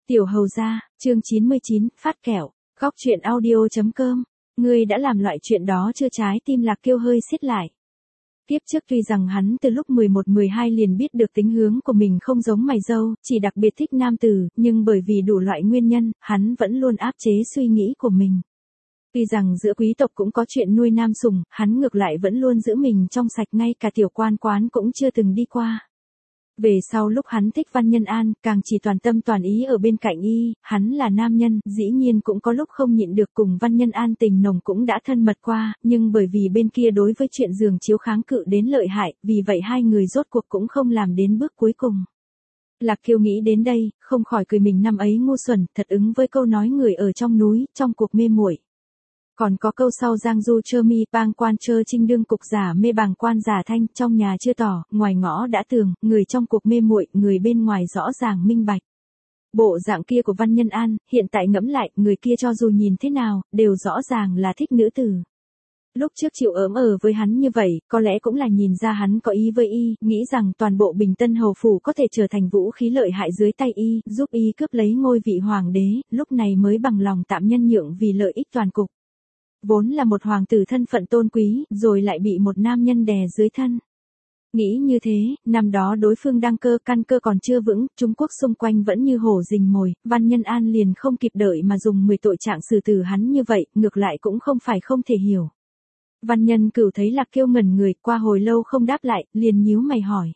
Tiểu hầu gia, chương 99, phát kẹo, góc truyện audio.com. Ngươi đã làm loại chuyện đó chưa? Trái tim Lạc Kiêu hơi siết lại. Kiếp trước tuy rằng hắn từ lúc 11-12 liền biết được tính hướng của mình không giống mày râu, chỉ đặc biệt thích nam tử, nhưng bởi vì đủ loại nguyên nhân, hắn vẫn luôn áp chế suy nghĩ của mình. Tuy rằng giữa quý tộc cũng có chuyện nuôi nam sủng, hắn ngược lại vẫn luôn giữ mình trong sạch, ngay cả tiểu quan quán cũng chưa từng đi qua. Về sau lúc hắn thích Văn Nhân An, càng chỉ toàn tâm toàn ý ở bên cạnh y, hắn là nam nhân, dĩ nhiên cũng có lúc không nhịn được cùng Văn Nhân An tình nồng cũng đã thân mật qua, nhưng bởi vì bên kia đối với chuyện giường chiếu kháng cự đến lợi hại, vì vậy hai người rốt cuộc cũng không làm đến bước cuối cùng. Lạc Kiêu nghĩ đến đây, không khỏi cười mình năm ấy ngu xuẩn, thật ứng với câu nói người ở trong núi, trong cuộc mê muội. Còn có câu sau giang du chơ mi bang quan chơ trinh đương cục giả mê bàng quan giả thanh, trong nhà chưa tỏ, ngoài ngõ đã tường, người trong cuộc mê muội, người bên ngoài rõ ràng minh bạch. Bộ dạng kia của Văn Nhân An, hiện tại ngẫm lại, người kia cho dù nhìn thế nào, đều rõ ràng là thích nữ tử. Lúc trước chịu ỡm ở với hắn như vậy, có lẽ cũng là nhìn ra hắn có ý với y, nghĩ rằng toàn bộ Bình Tân hầu phủ có thể trở thành vũ khí lợi hại dưới tay y, giúp y cướp lấy ngôi vị hoàng đế, lúc này mới bằng lòng tạm nhân nhượng vì lợi ích toàn cục. Vốn là một hoàng tử thân phận tôn quý, rồi lại bị một nam nhân đè dưới thân. Nghĩ như thế, năm đó đối phương đăng cơ căn cơ còn chưa vững, Trung Quốc xung quanh vẫn như hổ rình mồi, Văn Nhân An liền không kịp đợi mà dùng 10 tội trạng xử tử hắn như vậy, ngược lại cũng không phải không thể hiểu. Văn Nhân Cửu thấy Lạc Kiêu ngẩn người, qua hồi lâu không đáp lại, liền nhíu mày hỏi.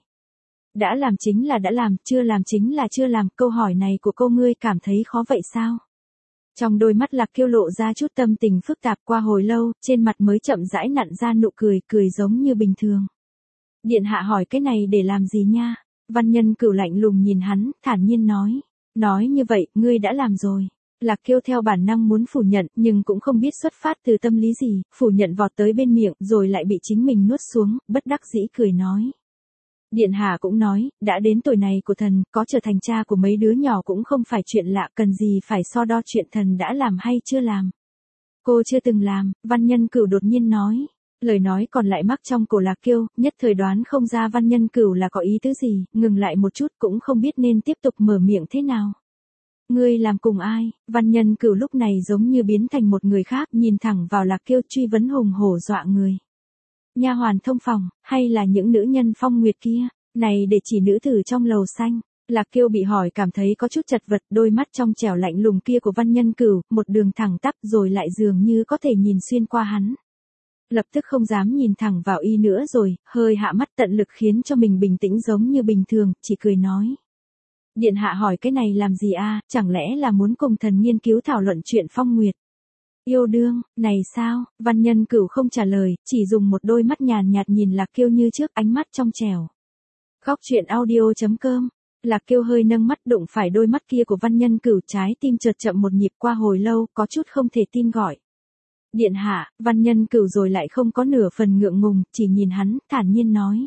Đã làm chính là đã làm, chưa làm chính là chưa làm, câu hỏi này của cô ngươi cảm thấy khó vậy sao? Trong đôi mắt Lạc Kiêu lộ ra chút tâm tình phức tạp, qua hồi lâu, trên mặt mới chậm rãi nặn ra nụ cười, cười giống như bình thường. Điện hạ hỏi cái này để làm gì nha? Văn Nhân Cửu lạnh lùng nhìn hắn, thản nhiên nói. Nói như vậy, ngươi đã làm rồi. Lạc Kiêu theo bản năng muốn phủ nhận, nhưng cũng không biết xuất phát từ tâm lý gì, phủ nhận vọt tới bên miệng, rồi lại bị chính mình nuốt xuống, bất đắc dĩ cười nói. Điện hạ cũng nói, đã đến tuổi này của thần, có trở thành cha của mấy đứa nhỏ cũng không phải chuyện lạ, cần gì phải so đo chuyện thần đã làm hay chưa làm. Cô chưa từng làm, Văn Nhân Cửu đột nhiên nói. Lời nói còn lại mắc trong cổ Lạc Kiêu, nhất thời đoán không ra Văn Nhân Cửu là có ý tứ gì, ngừng lại một chút cũng không biết nên tiếp tục mở miệng thế nào. Ngươi làm cùng ai? Văn Nhân Cửu lúc này giống như biến thành một người khác, nhìn thẳng vào Lạc Kiêu truy vấn hùng hổ dọa người. Nha hoàn thông phòng, hay là những nữ nhân phong nguyệt kia, này để chỉ nữ tử trong lầu xanh. Lạc Kiêu bị hỏi cảm thấy có chút chật vật, đôi mắt trong trẻo lạnh lùng kia của Văn Nhân Cửu, một đường thẳng tắp rồi lại dường như có thể nhìn xuyên qua hắn. Lập tức không dám nhìn thẳng vào y nữa rồi, hơi hạ mắt tận lực khiến cho mình bình tĩnh giống như bình thường, chỉ cười nói. Điện hạ hỏi cái này làm gì a? Chẳng lẽ là muốn cùng thần nghiên cứu thảo luận chuyện phong nguyệt? Yêu đương, này sao? Văn Nhân Cửu không trả lời, chỉ dùng một đôi mắt nhàn nhạt nhìn Lạc Kiêu như trước, ánh mắt trong trẻo. Góc truyện audio.com. Lạc Kiêu hơi nâng mắt đụng phải đôi mắt kia của Văn Nhân Cửu, trái tim chợt chậm một nhịp, qua hồi lâu, có chút không thể tin gọi. Điện hạ, Văn Nhân Cửu rồi lại không có nửa phần ngượng ngùng, chỉ nhìn hắn, thản nhiên nói.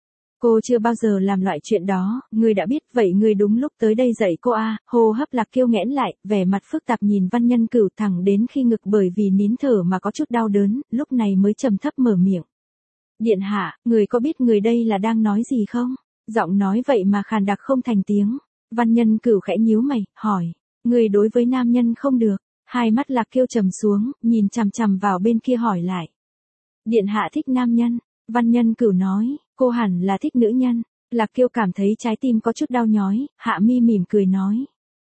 Cô chưa bao giờ làm loại chuyện đó, ngươi đã biết, vậy ngươi đúng lúc tới đây dạy cô a. Hô hấp Lạc Kiêu nghẽn lại, vẻ mặt phức tạp nhìn Văn Nhân Cửu thẳng đến khi ngực bởi vì nín thở mà có chút đau đớn, lúc này mới trầm thấp mở miệng. Điện hạ, người có biết người đây là đang nói gì không? Giọng nói vậy mà khàn đặc không thành tiếng. Văn Nhân Cửu khẽ nhíu mày, hỏi. Người đối với nam nhân không được. Hai mắt Lạc Kiêu trầm xuống, nhìn chằm chằm vào bên kia hỏi lại. Điện hạ thích nam nhân. Văn Nhân Cửu nói, cô hẳn là thích nữ nhân. Lạc Kiêu cảm thấy trái tim có chút đau nhói, hạ mi mỉm cười nói.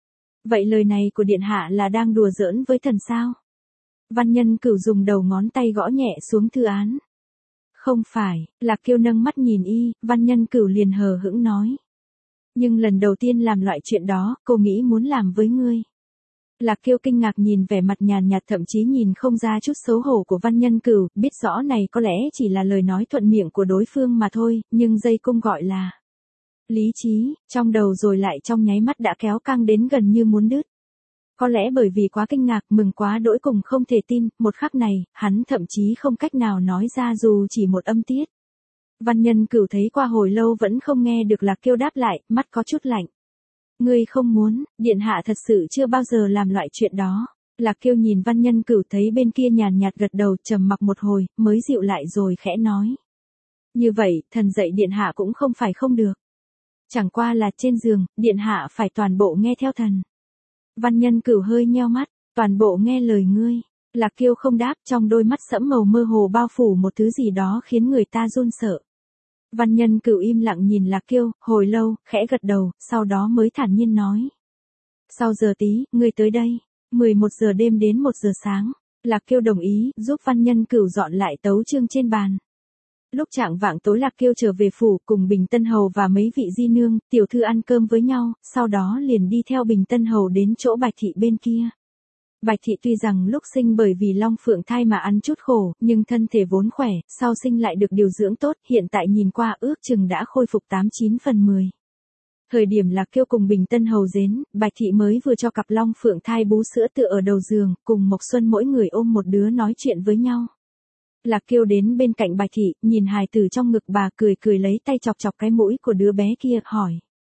Vậy lời này của điện hạ là đang đùa giỡn với thần sao? Văn Nhân Cửu dùng đầu ngón tay gõ nhẹ xuống thư án. Không phải, Lạc Kiêu nâng mắt nhìn y, Văn Nhân Cửu liền hờ hững nói. Nhưng lần đầu tiên làm loại chuyện đó, cô nghĩ muốn làm với ngươi. Lạc Kiêu kinh ngạc nhìn vẻ mặt nhàn nhạt, thậm chí nhìn không ra chút xấu hổ của Văn Nhân Cửu, biết rõ này có lẽ chỉ là lời nói thuận miệng của đối phương mà thôi, nhưng dây cung gọi là lý trí, trong đầu rồi lại trong nháy mắt đã kéo căng đến gần như muốn đứt. Có lẽ bởi vì quá kinh ngạc, mừng quá đỗi cùng không thể tin, một khắc này, hắn thậm chí không cách nào nói ra dù chỉ một âm tiết. Văn Nhân Cửu thấy qua hồi lâu vẫn không nghe được Lạc Kiêu đáp lại, mắt có chút lạnh. Ngươi không muốn, điện hạ thật sự chưa bao giờ làm loại chuyện đó. Lạc Kiêu nhìn Văn Nhân Cửu thấy bên kia nhàn nhạt gật đầu, trầm mặc một hồi, mới dịu lại rồi khẽ nói. Như vậy, thần dạy điện hạ cũng không phải không được. Chẳng qua là trên giường, điện hạ phải toàn bộ nghe theo thần. Văn Nhân Cửu hơi nheo mắt, toàn bộ nghe lời ngươi. Lạc Kiêu không đáp, trong đôi mắt sẫm màu mơ hồ bao phủ một thứ gì đó khiến người ta run sợ. Văn Nhân Cửu im lặng nhìn Lạc Kiêu, hồi lâu, khẽ gật đầu, sau đó mới thản nhiên nói. Sau giờ tí, ngươi tới đây. 11 giờ đêm đến 1 giờ sáng. Lạc Kiêu đồng ý, giúp Văn Nhân Cửu dọn lại tấu chương trên bàn. Lúc chạng vạng tối Lạc Kiêu trở về phủ cùng Bình Tân Hầu và mấy vị di nương, tiểu thư ăn cơm với nhau, sau đó liền đi theo Bình Tân Hầu đến chỗ Bạch Thị bên kia. Bạch Thị tuy rằng lúc sinh bởi vì long phượng thai mà ăn chút khổ, nhưng thân thể vốn khỏe, sau sinh lại được điều dưỡng tốt, hiện tại nhìn qua ước chừng đã khôi phục 89 phần 10. Thời điểm Lạc Kiêu cùng Bình Tân Hầu đến, Bạch Thị mới vừa cho cặp long phượng thai bú sữa tựa ở đầu giường, cùng Mộc Xuân mỗi người ôm một đứa nói chuyện với nhau. Lạc Kiêu đến bên cạnh Bạch Thị, nhìn hài tử trong ngực bà cười cười lấy tay chọc chọc cái mũi của đứa bé kia, hỏi.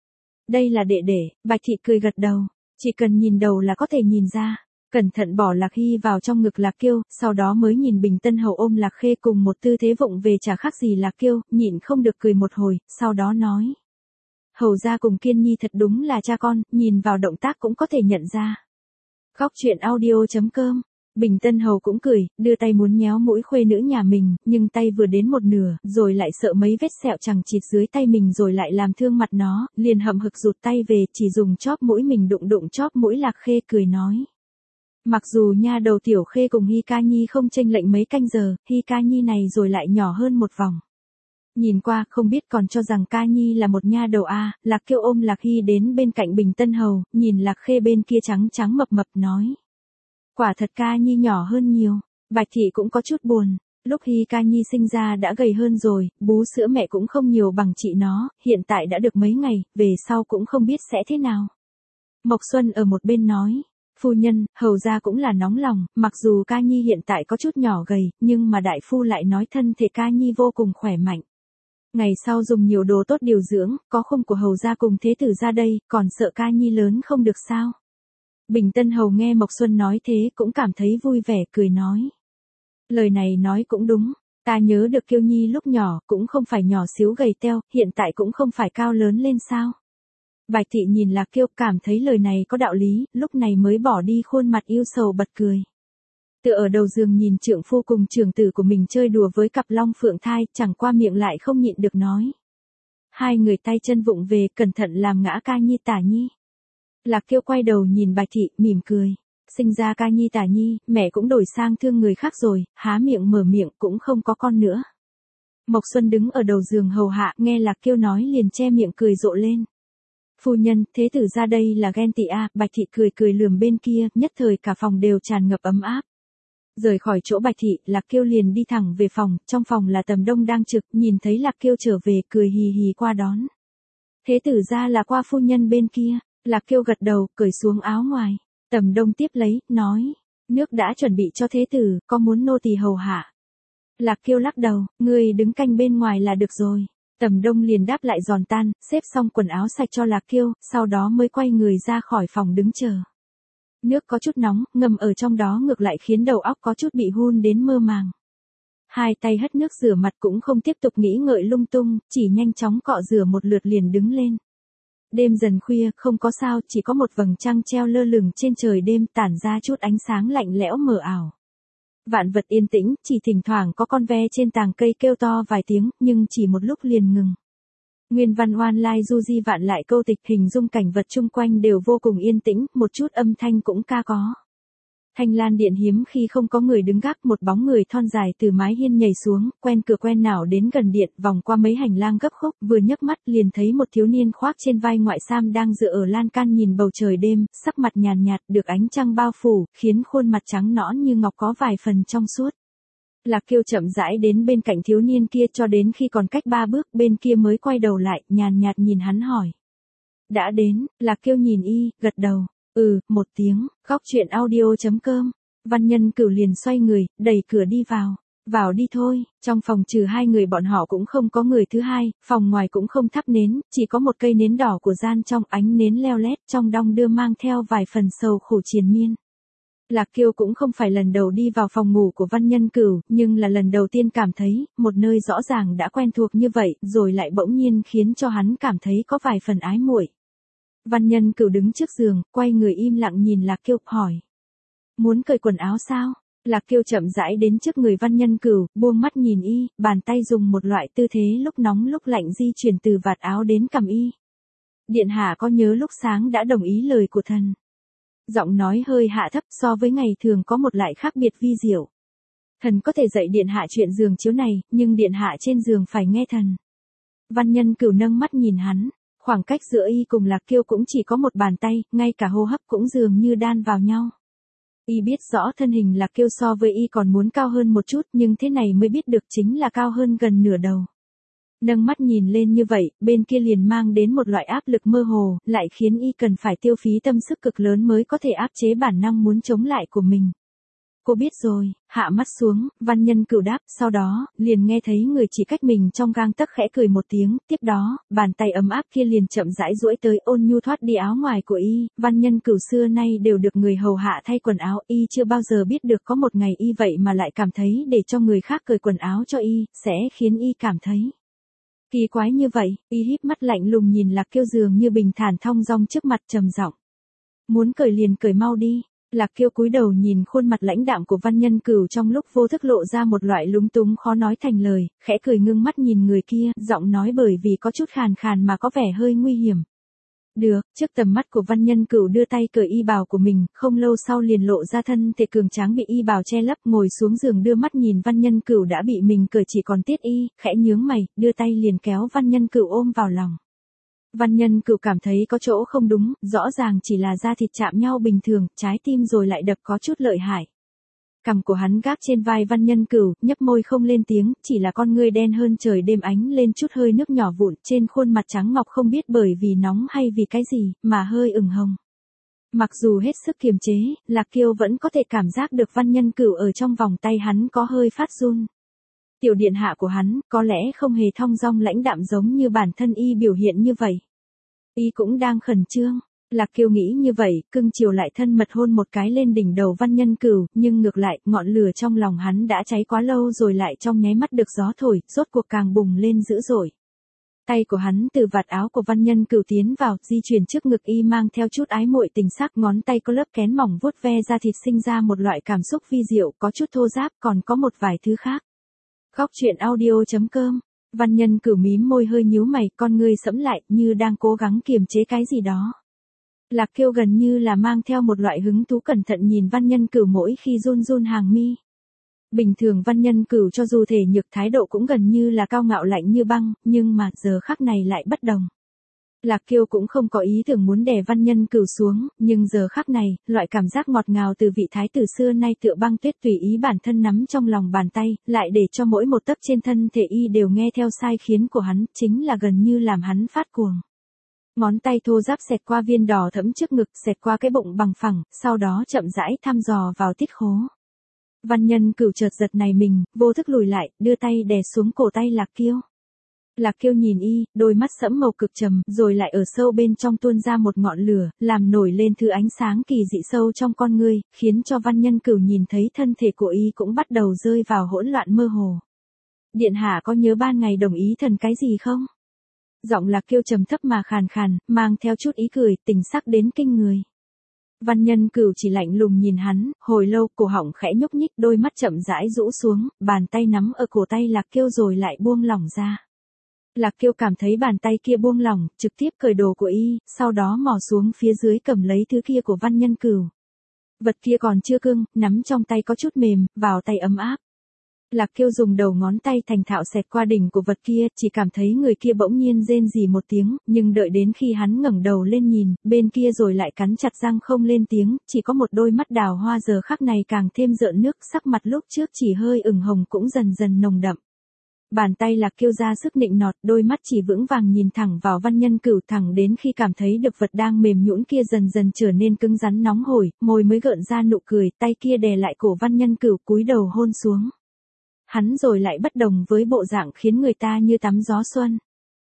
Đây là đệ đệ, Bạch Thị cười gật đầu, chỉ cần nhìn đầu là có thể nhìn ra. Cẩn thận bỏ Lạc Hy vào trong ngực Lạc Kiêu, sau đó mới nhìn Bình Tân Hầu ôm Lạc Khê cùng một tư thế vụng về chả khác gì Lạc Kiêu, nhịn không được cười một hồi, sau đó nói. Hầu ra cùng Kiên Nhi thật đúng là cha con, nhìn vào động tác cũng có thể nhận ra. Góc truyện audio.com. Bình Tân Hầu cũng cười, đưa tay muốn nhéo mũi khuê nữ nhà mình, nhưng tay vừa đến một nửa, rồi lại sợ mấy vết sẹo chằng chịt dưới tay mình rồi lại làm thương mặt nó, liền hậm hực rụt tay về, chỉ dùng chóp mũi mình đụng đụng chóp mũi Lạc Khê cười nói. Mặc dù nha đầu Tiểu Khê cùng Hi Ca Nhi không chênh lệch mấy canh giờ, Hi Ca Nhi này rồi lại nhỏ hơn một vòng. Nhìn qua không biết còn cho rằng Ca Nhi là một nha đầu a. Lạc Kiêu ôm Lạc Hy đến bên cạnh Bình Tân Hầu, nhìn Lạc Khê bên kia trắng trắng mập mập nói. Quả thật Ca Nhi nhỏ hơn nhiều. Bạch Thị cũng có chút buồn. Lúc Hi Ca Nhi sinh ra đã gầy hơn rồi, bú sữa mẹ cũng không nhiều bằng chị nó, hiện tại đã được mấy ngày, về sau cũng không biết sẽ thế nào. Mộc Xuân ở một bên nói. Phu nhân, hầu ra cũng là nóng lòng, mặc dù Ca Nhi hiện tại có chút nhỏ gầy, nhưng mà đại phu lại nói thân thể Ca Nhi vô cùng khỏe mạnh. Ngày sau dùng nhiều đồ tốt điều dưỡng, có khung của hầu ra cùng thế tử ra đây, còn sợ Ca Nhi lớn không được sao. Bình Tân Hầu nghe Mộc Xuân nói thế cũng cảm thấy vui vẻ cười nói. Lời này nói cũng đúng, ta nhớ được Kiêu Nhi lúc nhỏ cũng không phải nhỏ xíu gầy teo, hiện tại cũng không phải cao lớn lên sao. Bạch Thị nhìn Lạc Kiêu cảm thấy lời này có đạo lý, lúc này mới bỏ đi khuôn mặt yêu sầu bật cười. Tựa ở đầu giường nhìn trượng phu cùng trưởng tử của mình chơi đùa với cặp long phượng thai, chẳng qua miệng lại không nhịn được nói. Hai người tay chân vụng về, cẩn thận làm ngã Ca Nhi Tả Nhi. Lạc Kiêu quay đầu nhìn Bạch Thị, mỉm cười. Sinh ra Ca Nhi Tả Nhi, mẹ cũng đổi sang thương người khác rồi, há miệng mở miệng cũng không có con nữa. Mộc Xuân đứng ở đầu giường hầu hạ, nghe Lạc Kiêu nói liền che miệng cười rộ lên. Phu nhân, thế tử ra đây là ghen tị a. Bạch Thị cười cười lườm bên kia, nhất thời cả phòng đều tràn ngập ấm áp. Rời khỏi chỗ Bạch Thị, Lạc Kiêu liền đi thẳng về phòng, trong phòng là Tầm Đông đang trực, nhìn thấy Lạc Kiêu trở về cười hì hì qua đón. Thế tử ra là qua phu nhân bên kia. Lạc Kiêu gật đầu, cởi xuống áo ngoài. Tầm Đông tiếp lấy, nói, nước đã chuẩn bị cho thế tử, có muốn nô tỳ hầu hạ. Lạc Kiêu lắc đầu, ngươi đứng canh bên ngoài là được rồi. Tầm Đông liền đáp lại giòn tan, xếp xong quần áo sạch cho Lạc Kiêu, sau đó mới quay người ra khỏi phòng đứng chờ. Nước có chút nóng, ngâm ở trong đó ngược lại khiến đầu óc có chút bị hun đến mơ màng. Hai tay hất nước rửa mặt cũng không tiếp tục nghĩ ngợi lung tung, chỉ nhanh chóng cọ rửa một lượt liền đứng lên. Đêm dần khuya, không có sao, chỉ có một vầng trăng treo lơ lửng trên trời đêm tản ra chút ánh sáng lạnh lẽo mờ ảo. Vạn vật yên tĩnh, chỉ thỉnh thoảng có con ve trên tàng cây kêu to vài tiếng, nhưng chỉ một lúc liền ngừng. Nguyên văn online du di vạn lại câu tịch hình dung cảnh vật chung quanh đều vô cùng yên tĩnh, một chút âm thanh cũng ca có. Thanh Lan Điện hiếm khi không có người đứng gác, một bóng người thon dài từ mái hiên nhảy xuống, quen cửa quen nẻo đến gần điện, vòng qua mấy hành lang gấp khúc, vừa nhấc mắt liền thấy một thiếu niên khoác trên vai ngoại sam đang dựa ở lan can nhìn bầu trời đêm, sắc mặt nhàn nhạt, được ánh trăng bao phủ, khiến khuôn mặt trắng nõn như ngọc có vài phần trong suốt. Lạc Kiêu chậm rãi đến bên cạnh thiếu niên kia cho đến khi còn cách 3 bước, bên kia mới quay đầu lại, nhàn nhạt nhìn hắn hỏi. Đã đến, Lạc Kiêu nhìn y, gật đầu. Một tiếng. Góc truyện audio.com. Văn Nhân Cửu liền xoay người, đẩy cửa đi vào. Vào đi thôi. Trong phòng trừ hai người bọn họ cũng không có người thứ hai, phòng ngoài cũng không thắp nến, chỉ có một cây nến đỏ của gian trong, ánh nến leo lét trong đong đưa mang theo vài phần sầu khổ triền miên. Lạc Kiêu cũng không phải lần đầu đi vào phòng ngủ của Văn Nhân Cửu, nhưng là lần đầu tiên cảm thấy, một nơi rõ ràng đã quen thuộc như vậy, rồi lại bỗng nhiên khiến cho hắn cảm thấy có vài phần ái muội. Văn Nhân Cửu đứng trước giường, quay người im lặng nhìn Lạc Kiêu, hỏi. Muốn cởi quần áo sao? Lạc Kiêu chậm rãi đến trước người Văn Nhân Cửu, buông mắt nhìn y, bàn tay dùng một loại tư thế lúc nóng lúc lạnh di chuyển từ vạt áo đến cằm y. Điện hạ có nhớ lúc sáng đã đồng ý lời của thần? Giọng nói hơi hạ thấp, so với ngày thường có một lại khác biệt vi diệu. Thần có thể dạy điện hạ chuyện giường chiếu này, nhưng điện hạ trên giường phải nghe thần. Văn Nhân Cửu nâng mắt nhìn hắn, khoảng cách giữa y cùng Lạc Kiêu cũng chỉ có một bàn tay, ngay cả hô hấp cũng dường như đan vào nhau. Y biết rõ thân hình Lạc Kiêu so với y còn muốn cao hơn một chút, nhưng thế này mới biết được chính là cao hơn gần nửa đầu. Nâng mắt nhìn lên như vậy, bên kia liền mang đến một loại áp lực mơ hồ, lại khiến y cần phải tiêu phí tâm sức cực lớn mới có thể áp chế bản năng muốn chống lại của mình. Cô biết rồi, hạ mắt xuống, Văn Nhân Cửu đáp, sau đó, liền nghe thấy người chỉ cách mình trong gang tấc khẽ cười một tiếng, tiếp đó, bàn tay ấm áp kia liền chậm rãi duỗi tới ôn nhu thoát đi áo ngoài của y. Văn Nhân Cửu xưa nay đều được người hầu hạ thay quần áo, y chưa bao giờ biết được có một ngày y vậy mà lại cảm thấy để cho người khác cởi quần áo cho y, sẽ khiến y cảm thấy kỳ quái như vậy. Y híp mắt lạnh lùng nhìn Lạc Kiêu dường như bình thản thong dong trước mặt trầm giọng. Muốn cởi liền cởi mau đi. Lạc Kiêu cúi đầu nhìn khuôn mặt lãnh đạm của Văn Nhân Cửu trong lúc vô thức lộ ra một loại lúng túng khó nói thành lời, khẽ cười ngưng mắt nhìn người kia, giọng nói bởi vì có chút khàn khàn mà có vẻ hơi nguy hiểm. Được, trước tầm mắt của Văn Nhân Cửu đưa tay cởi y bào của mình, không lâu sau liền lộ ra thân thể cường tráng bị y bào che lấp, ngồi xuống giường đưa mắt nhìn Văn Nhân Cửu đã bị mình cởi chỉ còn tiết y, khẽ nhướng mày, đưa tay liền kéo Văn Nhân Cửu ôm vào lòng. Văn Nhân Cửu cảm thấy có chỗ không đúng, rõ ràng chỉ là da thịt chạm nhau bình thường, trái tim rồi lại đập có chút lợi hại. Cằm của hắn gác trên vai Văn Nhân Cửu, nhấp môi không lên tiếng, chỉ là con ngươi đen hơn trời đêm ánh lên chút hơi nước nhỏ vụn, trên khuôn mặt trắng ngọc không biết bởi vì nóng hay vì cái gì, mà hơi ửng hồng. Mặc dù hết sức kiềm chế, Lạc Kiêu vẫn có thể cảm giác được Văn Nhân Cửu ở trong vòng tay hắn có hơi phát run. Tiểu điện hạ của hắn, có lẽ không hề thong dong lãnh đạm giống như bản thân y biểu hiện như vậy. Y cũng đang khẩn trương. Lạc Kiêu nghĩ như vậy, cưng chiều lại thân mật hôn một cái lên đỉnh đầu Văn Nhân Cửu, nhưng ngược lại, ngọn lửa trong lòng hắn đã cháy quá lâu rồi lại trong nháy mắt được gió thổi, rốt cuộc càng bùng lên dữ dội. Tay của hắn từ vạt áo của Văn Nhân Cửu tiến vào, di chuyển trước ngực y mang theo chút ái muội tình sắc, ngón tay có lớp kén mỏng vuốt ve da thịt sinh ra một loại cảm xúc vi diệu, có chút thô ráp, còn có một vài thứ khác. Góc truyện audio.com. Văn Nhân Cửu mím môi hơi nhíu mày, con ngươi sẫm lại, như đang cố gắng kiềm chế cái gì đó. Lạc Kiêu gần như là mang theo một loại hứng thú cẩn thận nhìn Văn Nhân Cửu mỗi khi run run hàng mi. Bình thường Văn Nhân Cửu cho dù thể nhược thái độ cũng gần như là cao ngạo lạnh như băng, nhưng mà giờ khắc này lại bất đồng. Lạc Kiêu cũng không có ý tưởng muốn đè Văn Nhân Cửu xuống, nhưng giờ khắc này, loại cảm giác ngọt ngào từ vị thái tử xưa nay tựa băng tuyết tùy ý bản thân nắm trong lòng bàn tay, lại để cho mỗi một tấc trên thân thể y đều nghe theo sai khiến của hắn, chính là gần như làm hắn phát cuồng. Ngón tay thô ráp xẹt qua viên đỏ thẫm trước ngực, xẹt qua cái bụng bằng phẳng, sau đó chậm rãi thăm dò vào tiết khố. Văn Nhân Cửu chợt giật này mình, vô thức lùi lại, đưa tay đè xuống cổ tay Lạc Kiêu. Lạc Kiêu nhìn y, đôi mắt sẫm màu cực trầm, rồi lại ở sâu bên trong tuôn ra một ngọn lửa, làm nổi lên thứ ánh sáng kỳ dị sâu trong con ngươi, khiến cho Văn Nhân Cửu nhìn thấy thân thể của y cũng bắt đầu rơi vào hỗn loạn mơ hồ. Điện hạ có nhớ ban ngày đồng ý thần cái gì không? Giọng Lạc Kiêu trầm thấp mà khàn khàn, mang theo chút ý cười, tình sắc đến kinh người. Văn Nhân Cửu chỉ lạnh lùng nhìn hắn, hồi lâu, cổ họng khẽ nhúc nhích, đôi mắt chậm rãi rũ xuống, bàn tay nắm ở cổ tay Lạc Kiêu rồi lại buông lỏng ra. Lạc Kiêu cảm thấy bàn tay kia buông lỏng, trực tiếp cởi đồ của y, sau đó mò xuống phía dưới cầm lấy thứ kia của Văn Nhân Cửu. Vật kia còn chưa cưng, nắm trong tay có chút mềm, vào tay ấm áp. Lạc Kiêu dùng đầu ngón tay thành thạo xẹt qua đỉnh của vật kia, chỉ cảm thấy người kia bỗng nhiên rên rỉ một tiếng, nhưng đợi đến khi hắn ngẩng đầu lên nhìn, bên kia rồi lại cắn chặt răng không lên tiếng, chỉ có một đôi mắt đào hoa giờ khắc này càng thêm rợn nước, sắc mặt lúc trước chỉ hơi ửng hồng cũng dần dần nồng đậm. Bàn tay Lạc Kiêu ra sức nịnh nọt, đôi mắt chỉ vững vàng nhìn thẳng vào Văn Nhân Cửu, thẳng đến khi cảm thấy được vật đang mềm nhũn kia dần dần trở nên cứng rắn nóng hổi, môi mới gợn ra nụ cười, tay kia đè lại cổ Văn Nhân Cửu cúi đầu hôn xuống. Hắn rồi lại bất đồng với bộ dạng khiến người ta như tắm gió xuân.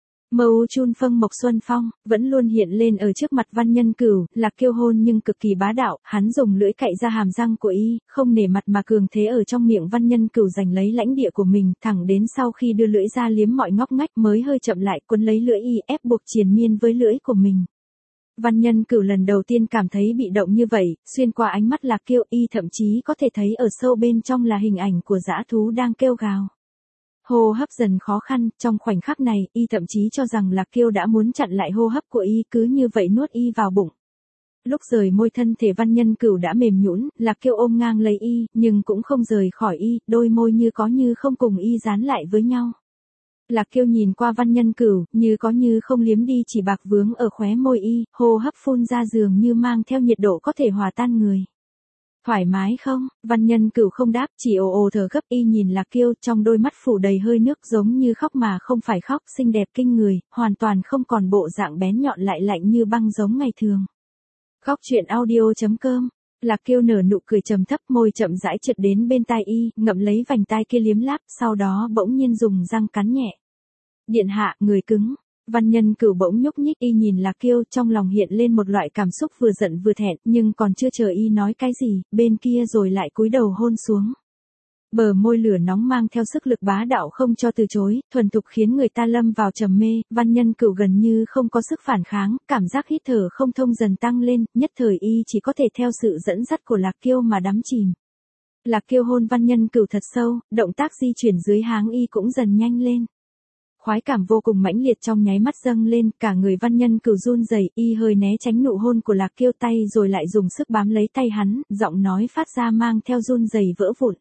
Mâu chun phâng mộc xuân phong, vẫn luôn hiện lên ở trước mặt Văn Nhân Cửu, Lạc Kiêu hôn nhưng cực kỳ bá đạo, hắn dùng lưỡi cạy ra hàm răng của y, không nể mặt mà cường thế ở trong miệng Văn Nhân Cửu giành lấy lãnh địa của mình, thẳng đến sau khi đưa lưỡi ra liếm mọi ngóc ngách mới hơi chậm lại, quấn lấy lưỡi y, ép buộc triền miên với lưỡi của mình. Văn Nhân Cửu lần đầu tiên cảm thấy bị động như vậy, xuyên qua ánh mắt Lạc Kiêu y thậm chí có thể thấy ở sâu bên trong là hình ảnh của dã thú đang kêu gào. Hô hấp dần khó khăn, trong khoảnh khắc này, y thậm chí cho rằng Lạc Kiêu đã muốn chặn lại hô hấp của y cứ như vậy nuốt y vào bụng. Lúc rời môi thân thể Văn Nhân Cửu đã mềm nhũn, Lạc Kiêu ôm ngang lấy y, nhưng cũng không rời khỏi y, đôi môi như có như không cùng y dán lại với nhau. Lạc Kiêu nhìn qua Văn Nhân Cửu, như có như không liếm đi chỉ bạc vướng ở khóe môi y, hô hấp phun ra dường như mang theo nhiệt độ có thể hòa tan người. Thoải mái không? Văn Nhân Cửu không đáp, chỉ ồ ồ thở gấp. Y nhìn Lạc Kiêu, trong đôi mắt phủ đầy hơi nước giống như khóc mà không phải khóc, xinh đẹp kinh người, hoàn toàn không còn bộ dạng bén nhọn lại lạnh như băng giống ngày thường. Góc truyện audio.com. Lạc Kiêu nở nụ cười trầm thấp, môi chậm rãi trượt đến bên tai y, ngậm lấy vành tai kia liếm láp, sau đó bỗng nhiên dùng răng cắn nhẹ. Điện hạ, người cứng. Văn Nhân Cửu bỗng nhúc nhích, y nhìn Lạc Kiêu, trong lòng hiện lên một loại cảm xúc vừa giận vừa thẹn, nhưng còn chưa chờ y nói cái gì, bên kia rồi lại cúi đầu hôn xuống. Bờ môi lửa nóng mang theo sức lực bá đạo không cho từ chối, thuần thục khiến người ta lâm vào trầm mê. Văn Nhân Cửu gần như không có sức phản kháng, cảm giác hít thở không thông dần tăng lên, nhất thời y chỉ có thể theo sự dẫn dắt của Lạc Kiêu mà đắm chìm. Lạc Kiêu hôn Văn Nhân Cửu thật sâu, động tác di chuyển dưới háng y cũng dần nhanh lên. Khoái cảm vô cùng mãnh liệt trong nháy mắt dâng lên, cả người Văn Nhân Cửu run rẩy, y hơi né tránh nụ hôn của Lạc Kiêu, tay rồi lại dùng sức bám lấy tay hắn, giọng nói phát ra mang theo run rẩy vỡ vụn.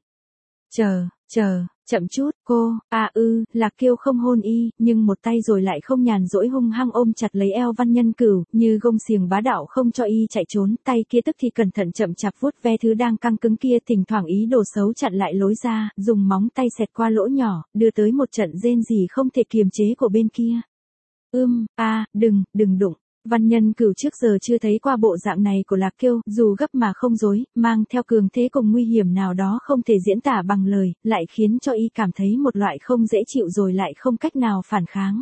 Chậm chút, cô. Lạc Kiêu không hôn y, nhưng một tay rồi lại không nhàn rỗi hung hăng ôm chặt lấy eo Văn Nhân Cửu, như gông xiềng bá đạo không cho y chạy trốn, tay kia tức thì cẩn thận chậm chạp vuốt ve thứ đang căng cứng kia, thỉnh thoảng ý đồ xấu chặn lại lối ra, dùng móng tay xẹt qua lỗ nhỏ, đưa tới một trận rên rỉ không thể kiềm chế của bên kia. Đừng đụng. Văn Nhân Cửu trước giờ chưa thấy qua bộ dạng này của Lạc Kiêu, dù gấp mà không dối, mang theo cường thế cùng nguy hiểm nào đó không thể diễn tả bằng lời, lại khiến cho y cảm thấy một loại không dễ chịu rồi lại không cách nào phản kháng.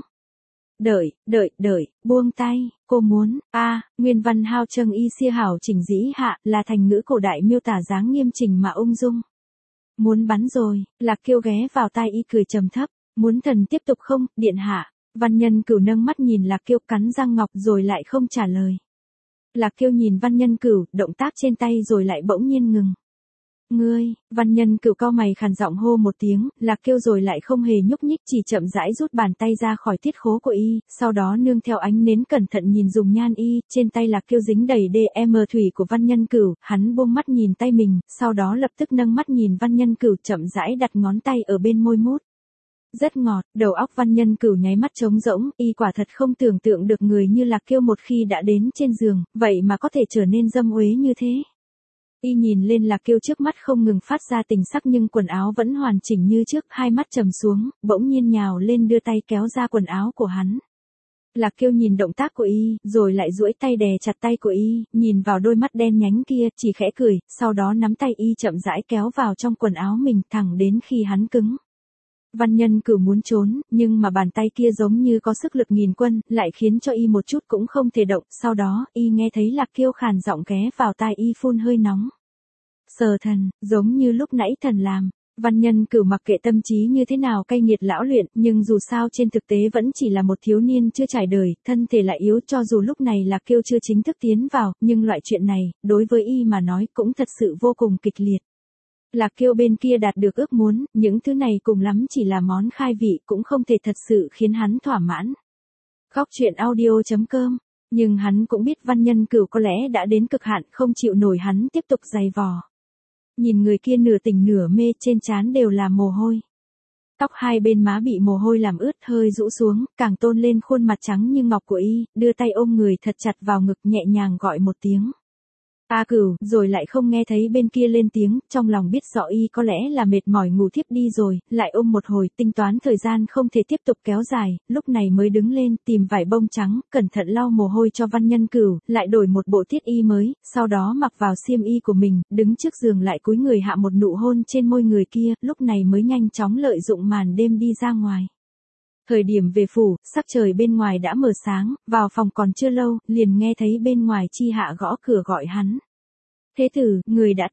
Đợi, buông tay, cô muốn. Nguyên văn hao trâng y xia hảo chỉnh dĩ hạ, là thành ngữ cổ đại miêu tả dáng nghiêm chỉnh mà ung dung. Muốn bắn rồi. Lạc Kiêu ghé vào tai y cười trầm thấp. Muốn thần tiếp tục không, điện hạ? Văn Nhân Cửu nâng mắt nhìn Lạc Kiêu, cắn răng ngọc rồi lại không trả lời. Lạc Kiêu nhìn Văn Nhân Cửu, động tác trên tay rồi lại bỗng nhiên ngừng. Ngươi. Văn Nhân Cửu cau mày khàn giọng hô một tiếng, Lạc Kiêu rồi lại không hề nhúc nhích, chỉ chậm rãi rút bàn tay ra khỏi tiết khố của y, sau đó nương theo ánh nến cẩn thận nhìn dùng nhan y, trên tay Lạc Kiêu dính đầy DM thủy của Văn Nhân Cửu, hắn buông mắt nhìn tay mình, sau đó lập tức nâng mắt nhìn Văn Nhân Cửu, chậm rãi đặt ngón tay ở bên môi mút. Rất ngọt, đầu óc Văn Nhân Cửu nháy mắt trống rỗng, y quả thật không tưởng tượng được người như Lạc Kiêu một khi đã đến trên giường, vậy mà có thể trở nên dâm uế như thế. Y nhìn lên Lạc Kiêu trước mắt không ngừng phát ra tình sắc nhưng quần áo vẫn hoàn chỉnh như trước, hai mắt trầm xuống, bỗng nhiên nhào lên đưa tay kéo ra quần áo của hắn. Lạc Kiêu nhìn động tác của y, rồi lại duỗi tay đè chặt tay của y, nhìn vào đôi mắt đen nhánh kia, chỉ khẽ cười, sau đó nắm tay y chậm rãi kéo vào trong quần áo mình thẳng đến khi hắn cứng. Văn Nhân Cửu muốn trốn, nhưng mà bàn tay kia giống như có sức lực nghìn quân, lại khiến cho y một chút cũng không thể động, sau đó, y nghe thấy Lạc Kiêu khàn giọng ghé vào tai y phun hơi nóng. Sờ thần, giống như lúc nãy thần làm. Văn Nhân Cửu mặc kệ tâm trí như thế nào cay nghiệt lão luyện, nhưng dù sao trên thực tế vẫn chỉ là một thiếu niên chưa trải đời, thân thể lại yếu, cho dù lúc này Lạc Kiêu chưa chính thức tiến vào, nhưng loại chuyện này, đối với y mà nói cũng thật sự vô cùng kịch liệt. Lạc Kiêu bên kia đạt được ước muốn, những thứ này cùng lắm chỉ là món khai vị, cũng không thể thật sự khiến hắn thỏa mãn. Góc truyện audio.com. Nhưng hắn cũng biết Văn Nhân Cửu có lẽ đã đến cực hạn, không chịu nổi hắn tiếp tục giày vò. Nhìn người kia nửa tỉnh nửa mê, trên trán đều là mồ hôi. Tóc hai bên má bị mồ hôi làm ướt, hơi rũ xuống, càng tôn lên khuôn mặt trắng như ngọc của y, đưa tay ôm người thật chặt vào ngực, nhẹ nhàng gọi một tiếng. Cửu, rồi lại không nghe thấy bên kia lên tiếng, trong lòng biết rõ y có lẽ là mệt mỏi ngủ thiếp đi rồi, lại ôm một hồi, tính toán thời gian không thể tiếp tục kéo dài, lúc này mới đứng lên, tìm vải bông trắng, cẩn thận lau mồ hôi cho Văn Nhân Cửu, lại đổi một bộ tiết y mới, sau đó mặc vào xiêm y của mình, đứng trước giường lại cúi người hạ một nụ hôn trên môi người kia, lúc này mới nhanh chóng lợi dụng màn đêm đi ra ngoài. Thời điểm về phủ, sắc trời bên ngoài đã mờ sáng, vào phòng còn chưa lâu, liền nghe thấy bên ngoài Chi Hạ gõ cửa gọi hắn. Thế tử, người đã tỉnh.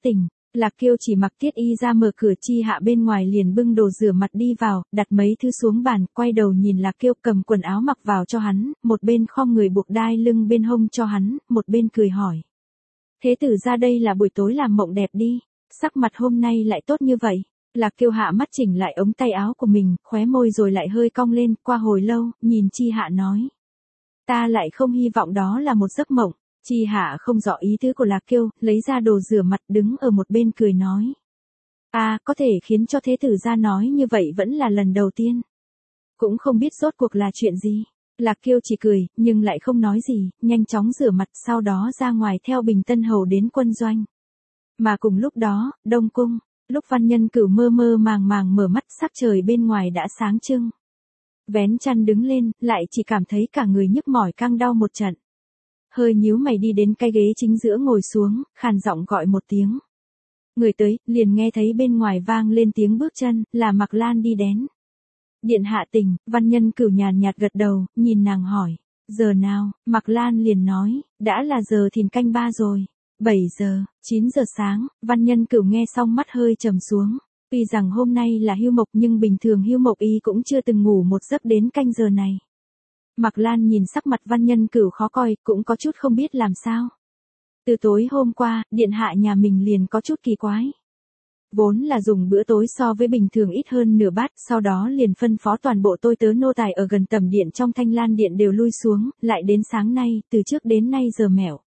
Lạc Kiêu chỉ mặc Tiết Y ra mở cửa, Chi Hạ bên ngoài liền bưng đồ rửa mặt đi vào, đặt mấy thứ xuống bàn, quay đầu nhìn Lạc Kiêu cầm quần áo mặc vào cho hắn, một bên khom người buộc đai lưng bên hông cho hắn, một bên cười hỏi. Thế tử ra đây là buổi tối làm mộng đẹp đi, sắc mặt hôm nay lại tốt như vậy. Lạc Kiêu hạ mắt chỉnh lại ống tay áo của mình, khóe môi rồi lại hơi cong lên, qua hồi lâu, nhìn Chi Hạ nói. Ta lại không hy vọng đó là một giấc mộng. Chi Hạ không rõ ý tứ của Lạc Kiêu, lấy ra đồ rửa mặt đứng ở một bên cười nói. Có thể khiến cho thế tử ra nói như vậy vẫn là lần đầu tiên. Cũng không biết rốt cuộc là chuyện gì. Lạc Kiêu chỉ cười, nhưng lại không nói gì, nhanh chóng rửa mặt sau đó ra ngoài theo Bình Tân Hầu đến quân doanh. Mà cùng lúc đó, Đông Cung, lúc Văn Nhân Cửu mơ mơ màng màng mở mắt, sắc trời bên ngoài đã sáng trưng. Vén chăn đứng lên, lại chỉ cảm thấy cả người nhức mỏi căng đau một trận. Hơi nhíu mày đi đến cái ghế chính giữa ngồi xuống, khàn giọng gọi một tiếng. Người tới, liền nghe thấy bên ngoài vang lên tiếng bước chân, là Mạc Lan đi đến. Điện hạ tỉnh, Văn Nhân Cửu nhàn nhạt gật đầu, nhìn nàng hỏi. Giờ nào, Mạc Lan liền nói, đã là giờ thìn canh 3 rồi. 7 giờ, 9 giờ sáng, Văn Nhân Cửu nghe xong mắt hơi trầm xuống. Tuy rằng hôm nay là hưu mộc nhưng bình thường hưu mộc y cũng chưa từng ngủ một giấc đến canh giờ này. Mạc Lan nhìn sắc mặt Văn Nhân Cửu khó coi, cũng có chút không biết làm sao. Từ tối hôm qua, điện hạ nhà mình liền có chút kỳ quái. Vốn là dùng bữa tối so với bình thường ít hơn nửa bát, sau đó liền phân phó toàn bộ tôi tớ nô tài ở gần tầm điện trong Thanh Lan điện đều lui xuống, lại đến sáng nay, từ trước đến nay giờ mẹo.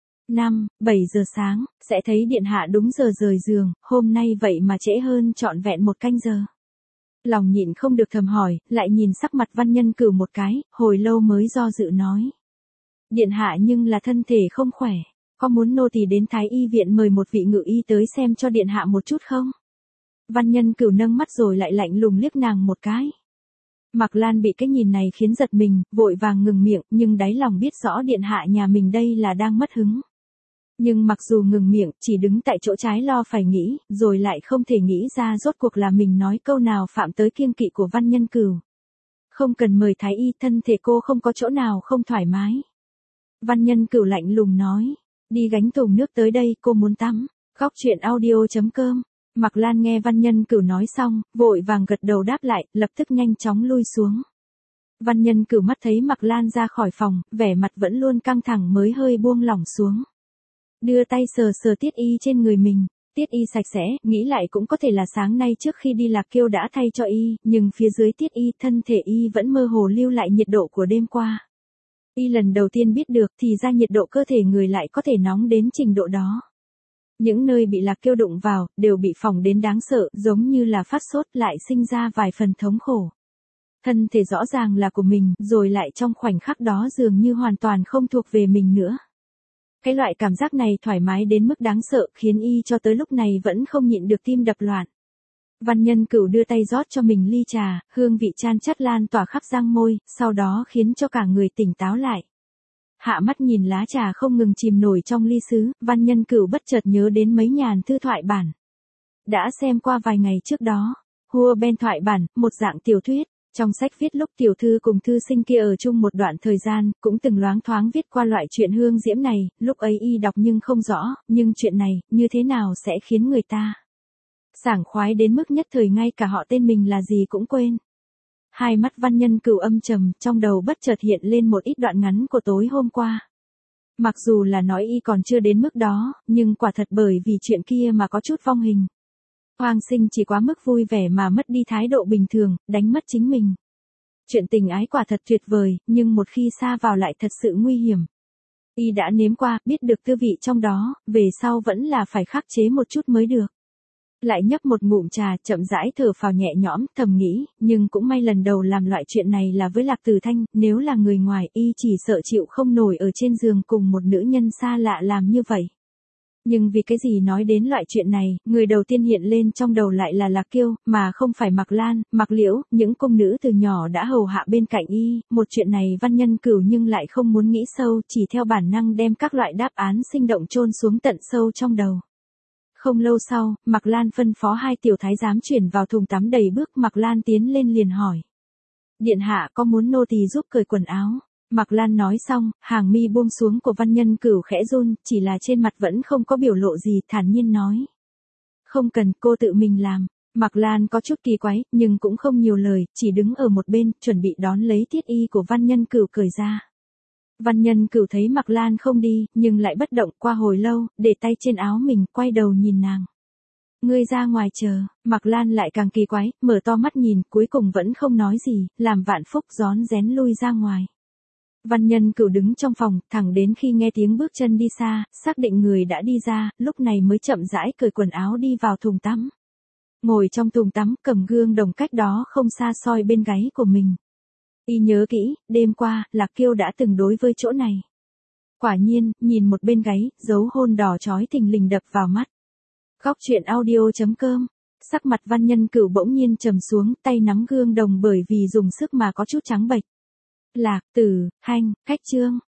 7 giờ sáng, sẽ thấy điện hạ đúng giờ rời giường, hôm nay vậy mà trễ hơn trọn vẹn một canh giờ. Lòng nhịn không được thầm hỏi, lại nhìn sắc mặt Văn Nhân Cửu một cái, hồi lâu mới do dự nói. Điện hạ nhưng là thân thể không khỏe, có muốn nô tỳ đến Thái Y viện mời một vị ngự y tới xem cho điện hạ một chút không? Văn Nhân Cửu nâng mắt rồi lại lạnh lùng liếc nàng một cái. Mạc Lan bị cái nhìn này khiến giật mình, vội vàng ngừng miệng, nhưng đáy lòng biết rõ điện hạ nhà mình đây là đang mất hứng. Nhưng mặc dù ngừng miệng, chỉ đứng tại chỗ trái lo phải nghĩ, rồi lại không thể nghĩ ra rốt cuộc là mình nói câu nào phạm tới kiêng kỵ của Văn Nhân Cửu. Không cần mời Thái Y, thân thể cô không có chỗ nào không thoải mái. Văn Nhân Cửu lạnh lùng nói, đi gánh thùng nước tới đây, cô muốn tắm. Góc truyện audio.com. Mạc Lan nghe Văn Nhân Cửu nói xong, vội vàng gật đầu đáp lại, lập tức nhanh chóng lui xuống. Văn Nhân Cửu mắt thấy Mạc Lan ra khỏi phòng, vẻ mặt vẫn luôn căng thẳng mới hơi buông lỏng xuống. Đưa tay sờ sờ Tiết Y trên người mình. Tiết Y sạch sẽ, nghĩ lại cũng có thể là sáng nay trước khi đi Lạc Kiêu đã thay cho Y, nhưng phía dưới Tiết Y, thân thể Y vẫn mơ hồ lưu lại nhiệt độ của đêm qua. Y lần đầu tiên biết được thì ra nhiệt độ cơ thể người lại có thể nóng đến trình độ đó. Những nơi bị Lạc Kiêu đụng vào, đều bị phỏng đến đáng sợ, giống như là phát sốt lại sinh ra vài phần thống khổ. Thân thể rõ ràng là của mình, rồi lại trong khoảnh khắc đó dường như hoàn toàn không thuộc về mình nữa. Cái loại cảm giác này thoải mái đến mức đáng sợ, khiến Y cho tới lúc này vẫn không nhịn được tim đập loạn. Văn Nhân Cửu đưa tay rót cho mình ly trà, hương vị chan chát lan tỏa khắp răng môi, sau đó khiến cho cả người tỉnh táo lại. Hạ mắt nhìn lá trà không ngừng chìm nổi trong ly sứ, Văn Nhân Cửu bất chợt nhớ đến mấy nhàn thư thoại bản. Đã xem qua vài ngày trước đó, Hua Ben thoại bản, một dạng tiểu thuyết. Trong sách viết lúc tiểu thư cùng thư sinh kia ở chung một đoạn thời gian, cũng từng loáng thoáng viết qua loại chuyện hương diễm này, lúc ấy Y đọc nhưng không rõ, nhưng chuyện này, như thế nào sẽ khiến người ta sảng khoái đến mức nhất thời ngay cả họ tên mình là gì cũng quên. Hai mắt Văn Nhân Cửu âm trầm, trong đầu bất chợt hiện lên một ít đoạn ngắn của tối hôm qua. Mặc dù là nói Y còn chưa đến mức đó, nhưng quả thật bởi vì chuyện kia mà có chút vong hình. Hoàng Sinh chỉ quá mức vui vẻ mà mất đi thái độ bình thường, đánh mất chính mình. Chuyện tình ái quả thật tuyệt vời, nhưng một khi sa vào lại thật sự nguy hiểm. Y đã nếm qua, biết được tư vị trong đó, về sau vẫn là phải khắc chế một chút mới được. Lại nhấp một ngụm trà, chậm rãi thở phào nhẹ nhõm, thầm nghĩ, nhưng cũng may lần đầu làm loại chuyện này là với Lạc Tử Thanh, nếu là người ngoài, Y chỉ sợ chịu không nổi ở trên giường cùng một nữ nhân xa lạ làm như vậy. Nhưng vì cái gì nói đến loại chuyện này, người đầu tiên hiện lên trong đầu lại là Lạc Kiêu, mà không phải Mạc Lan, Mạc Liễu, những cung nữ từ nhỏ đã hầu hạ bên cạnh Y, một chuyện này Văn Nhân Cửu nhưng lại không muốn nghĩ sâu, chỉ theo bản năng đem các loại đáp án sinh động chôn xuống tận sâu trong đầu. Không lâu sau, Mạc Lan phân phó hai tiểu thái giám chuyển vào thùng tắm đầy bước, Mạc Lan tiến lên liền hỏi. Điện hạ có muốn nô tỳ giúp cởi quần áo? Mạc Lan nói xong, hàng mi buông xuống của Văn Nhân Cửu khẽ run, chỉ là trên mặt vẫn không có biểu lộ gì, thản nhiên nói. Không cần, cô tự mình làm. Mạc Lan có chút kỳ quái, nhưng cũng không nhiều lời, chỉ đứng ở một bên, chuẩn bị đón lấy thiết y của Văn Nhân Cửu cởi ra. Văn Nhân Cửu thấy Mạc Lan không đi, nhưng lại bất động, qua hồi lâu, để tay trên áo mình, quay đầu nhìn nàng. Ngươi ra ngoài chờ. Mạc Lan lại càng kỳ quái, mở to mắt nhìn, cuối cùng vẫn không nói gì, làm Vạn Phúc rón rén lui ra ngoài. Văn Nhân Cửu đứng trong phòng, thẳng đến khi nghe tiếng bước chân đi xa, xác định người đã đi ra, lúc này mới chậm rãi cởi quần áo đi vào thùng tắm. Ngồi trong thùng tắm, cầm gương đồng cách đó không xa soi bên gáy của mình. Y nhớ kỹ, đêm qua, Lạc Kiêu đã từng đối với chỗ này. Quả nhiên, nhìn một bên gáy, dấu hôn đỏ chói thình lình đập vào mắt. Góc truyện audio.com. Sắc mặt Văn Nhân Cửu bỗng nhiên trầm xuống, tay nắm gương đồng bởi vì dùng sức mà có chút trắng bệch. Lạc Tử Hanh, khách trương.